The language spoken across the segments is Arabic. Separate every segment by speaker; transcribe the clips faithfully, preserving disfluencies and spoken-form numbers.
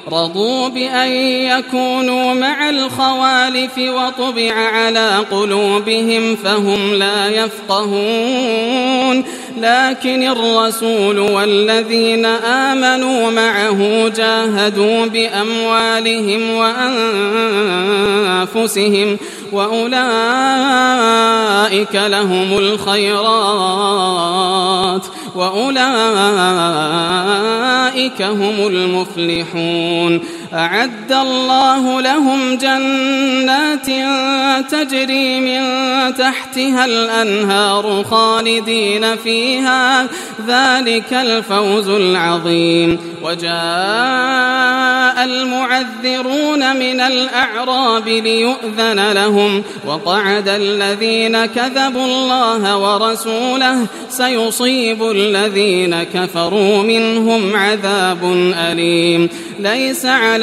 Speaker 1: رضوا بأن يكونوا مع الخوالف وطبع على قلوبهم فهم لا يفقهون لكن الرسول والذين آمنوا معه جاهدوا بأموالهم وأنفسهم وأولئك لهم الخيرات وأولئك هم المفلحون. أعد الله لهم جنات تجري من تحتها الأنهار خالدين فيها ذلك الفوز العظيم. وجاء المعذرون من الأعراب ليؤذن لهم وقعد الذين كذبوا الله ورسوله سيصيب الذين كفروا منهم عذاب أليم. ليس على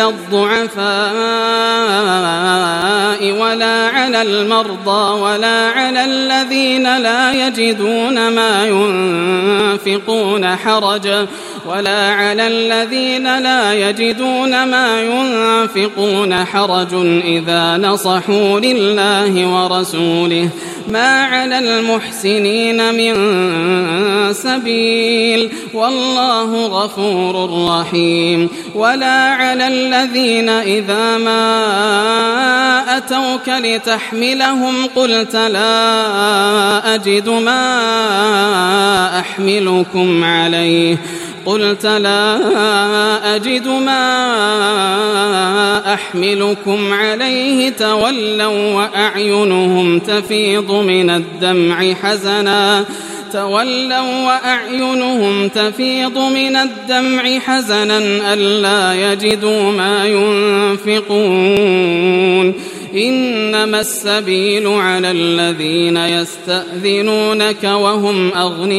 Speaker 1: الضعفاء ولا على المرضى ولا على الذين لا يجدون ما ينفقون حرج ولا على الذين لا يجدون ما ينفقون حرج إذا نصحوا لله ورسوله ما على المحسنين من سبيل والله غفور رحيم. ولا على الذين إذا ما أتوك لتحملهم قلت لا أجد ما أحملكم عليه قلت لا أجد ما أحملكم عليه تولوا وأعينهم تفيض من الدمع حزنا تولوا وأعينهم تفيض من الدمع حزنا ألا يجدوا ما ينفقون. إنما السبيل على الذين يستأذنونك وهم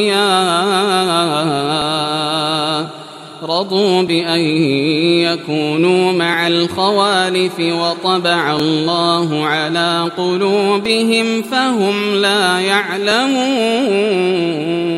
Speaker 1: أغنياء رضوا بأن يكونوا مع الخوالف وطبع الله على قلوبهم فهم لا يعلمون.